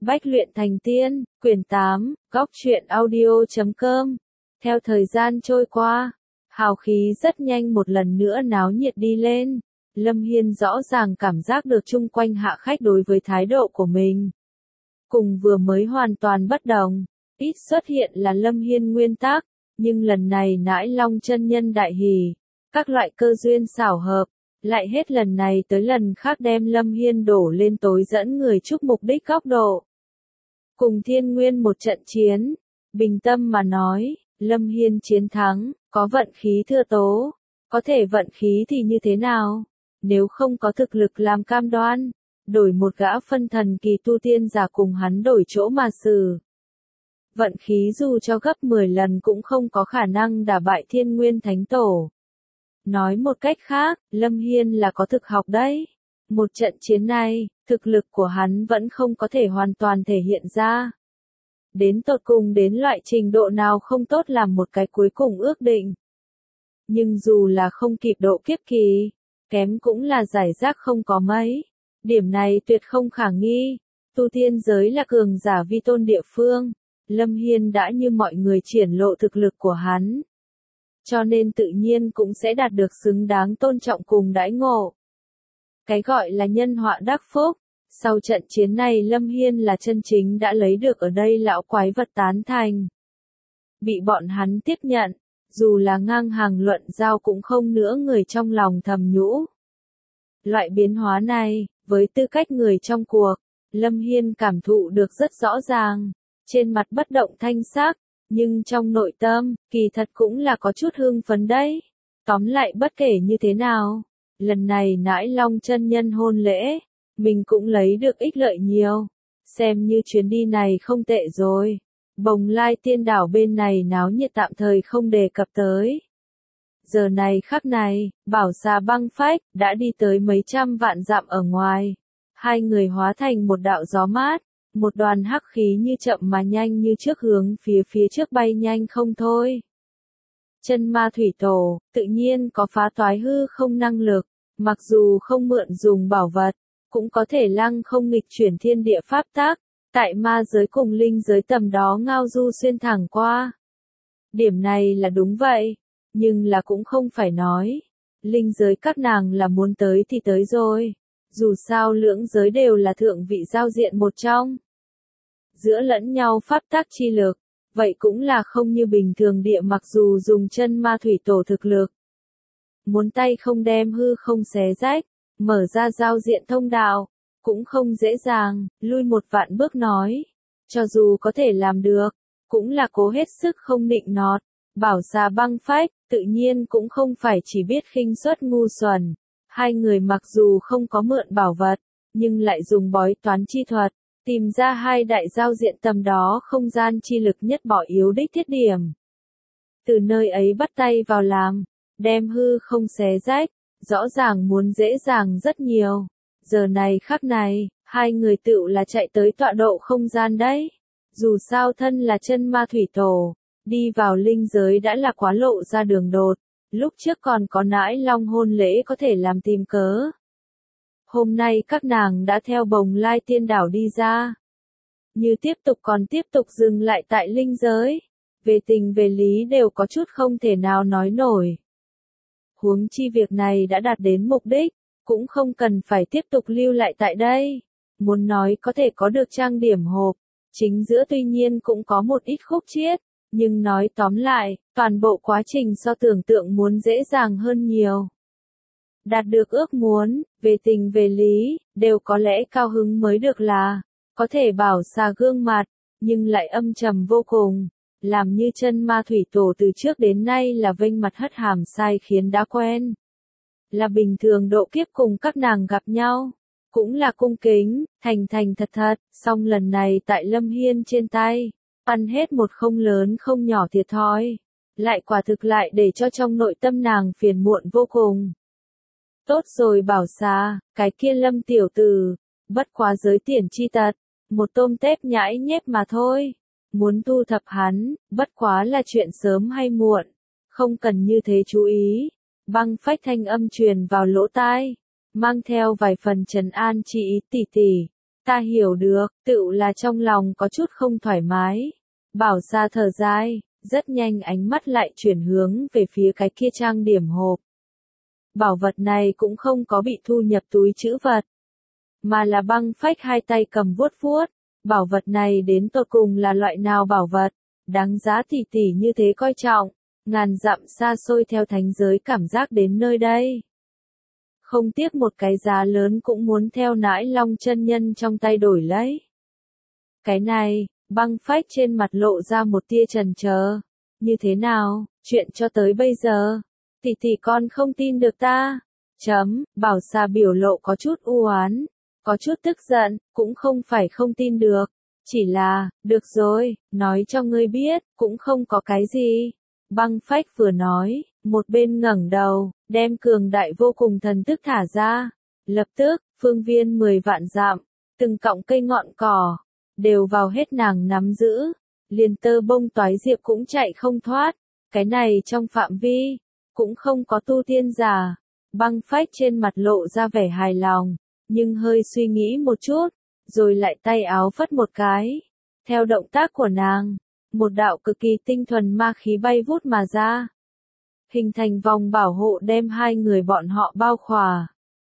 Bách luyện thành tiên, quyển 8, góc truyện audio.com. Theo thời gian trôi qua, hào khí rất nhanh một lần nữa náo nhiệt đi lên. Lâm Hiên rõ ràng cảm giác được chung quanh hạ khách đối với thái độ của mình. Cùng vừa mới hoàn toàn bất đồng, ít xuất hiện là Lâm Hiên nguyên tắc, nhưng lần này Nãi Long chân nhân đại hỉ, các loại cơ duyên xảo hợp, lại hết lần này tới lần khác đem Lâm Hiên đổ lên tối dẫn người chúc mục đích góc độ. Cùng Thiên Nguyên một trận chiến, bình tâm mà nói, Lâm Hiên chiến thắng, có vận khí thưa tố, có thể vận khí thì như thế nào, nếu không có thực lực làm cam đoan, đổi một gã phân thần kỳ tu tiên giả cùng hắn đổi chỗ mà xử. Vận khí dù cho gấp 10 lần cũng không có khả năng đả bại Thiên Nguyên Thánh Tổ. Nói một cách khác, Lâm Hiên là có thực học đấy. Một trận chiến này, thực lực của hắn vẫn không có thể hoàn toàn thể hiện ra. Đến tột cùng đến loại trình độ nào không tốt làm một cái cuối cùng ước định. Nhưng dù là không kịp độ kiếp kỳ, kém cũng là giải rác không có mấy. Điểm này tuyệt không khả nghi. Tu tiên giới là cường giả vi tôn địa phương. Lâm Hiên đã như mọi người triển lộ thực lực của hắn. Cho nên tự nhiên cũng sẽ đạt được xứng đáng tôn trọng cùng đãi ngộ. Cái gọi là nhân họa đắc phúc, sau trận chiến này Lâm Hiên là chân chính đã lấy được ở đây lão quái vật tán thành. Bị bọn hắn tiếp nhận, dù là ngang hàng luận giao cũng không nữa người trong lòng thầm nhũ. Loại biến hóa này, với tư cách người trong cuộc, Lâm Hiên cảm thụ được rất rõ ràng, trên mặt bất động thanh sắc. Nhưng trong nội tâm, kỳ thật cũng là có chút hưng phấn đấy. Tóm lại bất kể như thế nào, lần này Nãi Long chân nhân hôn lễ, mình cũng lấy được ích lợi nhiều. Xem như chuyến đi này không tệ rồi. Bồng Lai Tiên Đảo bên này náo nhiệt tạm thời không đề cập tới. Giờ này khắc này, Bảo Xà Băng Phách đã đi tới mấy trăm vạn dặm ở ngoài. Hai người hóa thành một đạo gió mát. Một đoàn hắc khí như chậm mà nhanh như trước hướng phía trước bay nhanh không thôi. Chân ma thủy tổ, tự nhiên có phá toái hư không năng lực, mặc dù không mượn dùng bảo vật, cũng có thể lăng không nghịch chuyển thiên địa pháp tắc, tại ma giới cùng linh giới tầm đó ngao du xuyên thẳng qua. Điểm này là đúng vậy, nhưng là cũng không phải nói, linh giới các nàng là muốn tới thì tới rồi. Dù sao lưỡng giới đều là thượng vị giao diện một trong. Giữa lẫn nhau pháp tác chi lực, vậy cũng là không như bình thường địa mặc dù dùng chân ma thủy tổ thực lực. Muốn tay không đem hư không xé rách, mở ra giao diện thông đạo, cũng không dễ dàng, lui một vạn bước nói. Cho dù có thể làm được, cũng là cố hết sức không nịnh nọt. Bảo Xà Băng Phách, tự nhiên cũng không phải chỉ biết khinh suất ngu xuẩn. Hai người mặc dù không có mượn bảo vật, nhưng lại dùng bói toán chi thuật, tìm ra hai đại giao diện tầm đó không gian chi lực nhất bỏ yếu đích thiết điểm. Từ nơi ấy bắt tay vào làm, đem hư không xé rách, rõ ràng muốn dễ dàng rất nhiều. Giờ này khắc này, hai người tựu là chạy tới tọa độ không gian đấy. Dù sao thân là chân ma thủy tổ, đi vào linh giới đã là quá lộ ra đường đột. Lúc trước còn có Nãi Long hôn lễ có thể làm tìm cớ. Hôm nay các nàng đã theo Bồng Lai Tiên Đảo đi ra. Như tiếp tục dừng lại tại linh giới. Về tình về lý đều có chút không thể nào nói nổi. Huống chi việc này đã đạt đến mục đích, cũng không cần phải tiếp tục lưu lại tại đây. Muốn nói có thể có được trang điểm hộp, chính giữa tuy nhiên cũng có một ít khúc chiết. Nhưng nói tóm lại, toàn bộ quá trình so tưởng tượng muốn dễ dàng hơn nhiều. Đạt được ước muốn, về tình về lý, đều có lẽ cao hứng mới được là, có thể bảo xà gương mặt, nhưng lại âm trầm vô cùng, làm như chân ma thủy tổ từ trước đến nay là vênh mặt hất hàm sai khiến đã quen. Là bình thường độ kiếp cùng các nàng gặp nhau, cũng là cung kính, thành thật, song lần này tại Lâm Hiên trên tay. Ăn hết một không lớn không nhỏ thiệt thòi, lại quả thực lại để cho trong nội tâm nàng phiền muộn vô cùng. Tốt rồi Bảo Xà, cái kia Lâm tiểu tử, bất quá giới tiền chi tật, một tôm tép nhãi nhép mà thôi. Muốn thu thập hắn, bất quá là chuyện sớm hay muộn, không cần như thế chú ý. Băng Phách thanh âm truyền vào lỗ tai, mang theo vài phần trấn an chi ý tỉ tỉ. Ta hiểu được, tựu là trong lòng có chút không thoải mái. Bảo Sa thở dài, rất nhanh ánh mắt lại chuyển hướng về phía cái kia trang điểm hộp. Bảo vật này cũng không có bị thu nhập túi trữ vật, mà là Băng Phách hai tay cầm vuốt vuốt. Bảo vật này đến tột cùng là loại nào bảo vật, đáng giá tỷ tỷ như thế coi trọng, ngàn dặm xa xôi theo thánh giới cảm giác đến nơi đây. Không tiếc một cái giá lớn cũng muốn theo Nãi Long chân nhân trong tay đổi lấy. Cái này, Băng Phách trên mặt lộ ra một tia chần chờ. Như thế nào, chuyện cho tới bây giờ, tỷ tỷ con không tin được ta. Bảo Sa biểu lộ có chút u oán, có chút tức giận, cũng không phải không tin được. Chỉ là, được rồi, nói cho ngươi biết, cũng không có cái gì. Băng Phách vừa nói, một bên ngẩng đầu, đem cường đại vô cùng thần thức thả ra. Lập tức, phương viên 10 vạn dặm, từng cọng cây ngọn cỏ, đều vào hết nàng nắm giữ. Liền tơ bông toái diệp cũng chạy không thoát. Cái này trong phạm vi, cũng không có tu tiên giả. Băng Phách trên mặt lộ ra vẻ hài lòng, nhưng hơi suy nghĩ một chút, rồi lại tay áo phất một cái. Theo động tác của nàng, một đạo cực kỳ tinh thuần ma khí bay vút mà ra, hình thành vòng bảo hộ đem hai người bọn họ bao khỏa.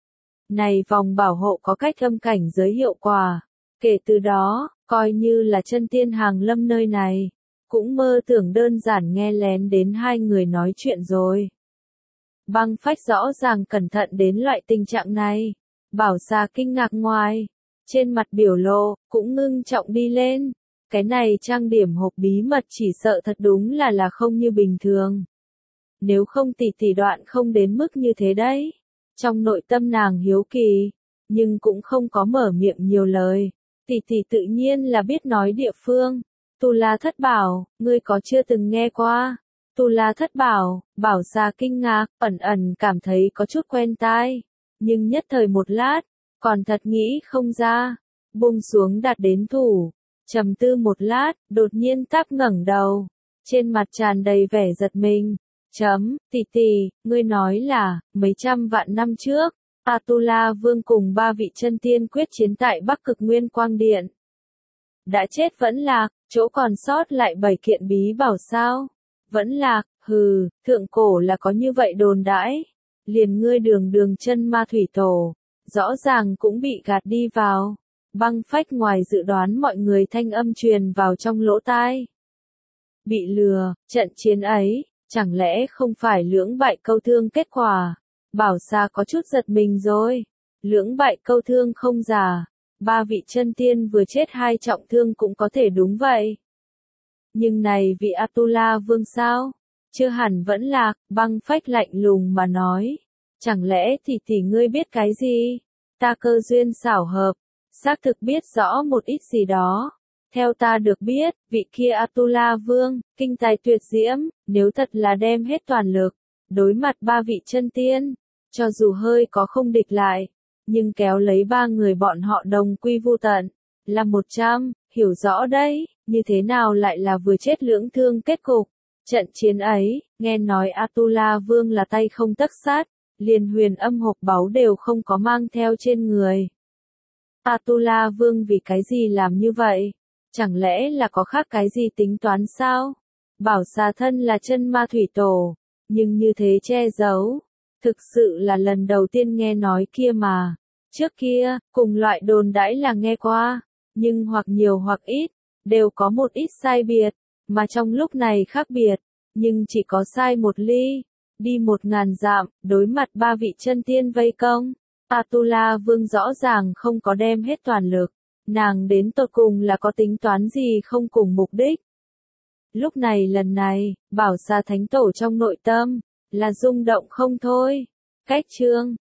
Này vòng bảo hộ có cách âm cảnh giới hiệu quả, kể từ đó, coi như là chân tiên hàng lâm nơi này, cũng mơ tưởng đơn giản nghe lén đến hai người nói chuyện rồi. Băng Phách rõ ràng cẩn thận đến loại tình trạng này, Bảo Sa kinh ngạc ngoài, trên mặt biểu lộ, cũng ngưng trọng đi lên. Cái này trang điểm hộp bí mật chỉ sợ thật đúng là không như bình thường. Nếu không tỷ tỷ đoạn không đến mức như thế đấy. Trong nội tâm nàng hiếu kỳ, nhưng cũng không có mở miệng nhiều lời. Tỷ tỷ tự nhiên là biết nói địa phương. Tu La Thất Bảo, ngươi có chưa từng nghe qua? Tu La Thất Bảo, Bảo Sa kinh ngạc, ẩn cảm thấy có chút quen tai. Nhưng nhất thời một lát, còn thật nghĩ không ra. Buông xuống đặt đến thủ, trầm tư một lát, đột nhiên táp ngẩng đầu. Trên mặt tràn đầy vẻ giật mình. Tỷ tỷ, ngươi nói là, mấy trăm vạn năm trước, Atula Vương cùng ba vị chân tiên quyết chiến tại Bắc Cực Nguyên Quang Điện. Đã chết vẫn lạc, chỗ còn sót lại 7 kiện bí bảo sao? Vẫn lạc, hừ, thượng cổ là có như vậy đồn đãi. Liền ngươi đường chân ma thủy tổ, rõ ràng cũng bị gạt đi vào. Băng Phách ngoài dự đoán mọi người thanh âm truyền vào trong lỗ tai. Bị lừa, trận chiến ấy, chẳng lẽ không phải lưỡng bại câu thương kết quả? Bảo Sa có chút giật mình rồi. Lưỡng bại câu thương không giả, ba vị chân tiên vừa chết hai trọng thương cũng có thể đúng vậy. Nhưng này vị Atula Vương sao? Chưa hẳn vẫn lạc, Băng Phách lạnh lùng mà nói. Chẳng lẽ tỷ ngươi biết cái gì? Ta cơ duyên xảo hợp, xác thực biết rõ một ít gì đó. Theo ta được biết, vị kia Atula Vương, kinh tài tuyệt diễm, nếu thật là đem hết toàn lực, đối mặt ba vị chân tiên, cho dù hơi có không địch lại, nhưng kéo lấy ba người bọn họ đồng quy vu tận, là 100, hiểu rõ đấy, như thế nào lại là vừa chết lưỡng thương kết cục. Trận chiến ấy, nghe nói Atula Vương là tay không tấc sắt, liền huyền âm hộp báu đều không có mang theo trên người. Atula Vương vì cái gì làm như vậy? Chẳng lẽ là có khác cái gì tính toán sao? Bảo Sa thân là chân ma thủy tổ, nhưng như thế che giấu, thực sự là lần đầu tiên nghe nói kia mà. Trước kia, cùng loại đồn đãi là nghe qua, nhưng hoặc nhiều hoặc ít, đều có một ít sai biệt, mà trong lúc này khác biệt, nhưng chỉ có sai một ly, đi 1000 dặm, đối mặt ba vị chân tiên vây công. Atula Vương rõ ràng không có đem hết toàn lực, nàng đến tột cùng là có tính toán gì không cùng mục đích. Lúc này lần này, Bảo Sa Thánh Tổ trong nội tâm, là rung động không thôi. Cách chương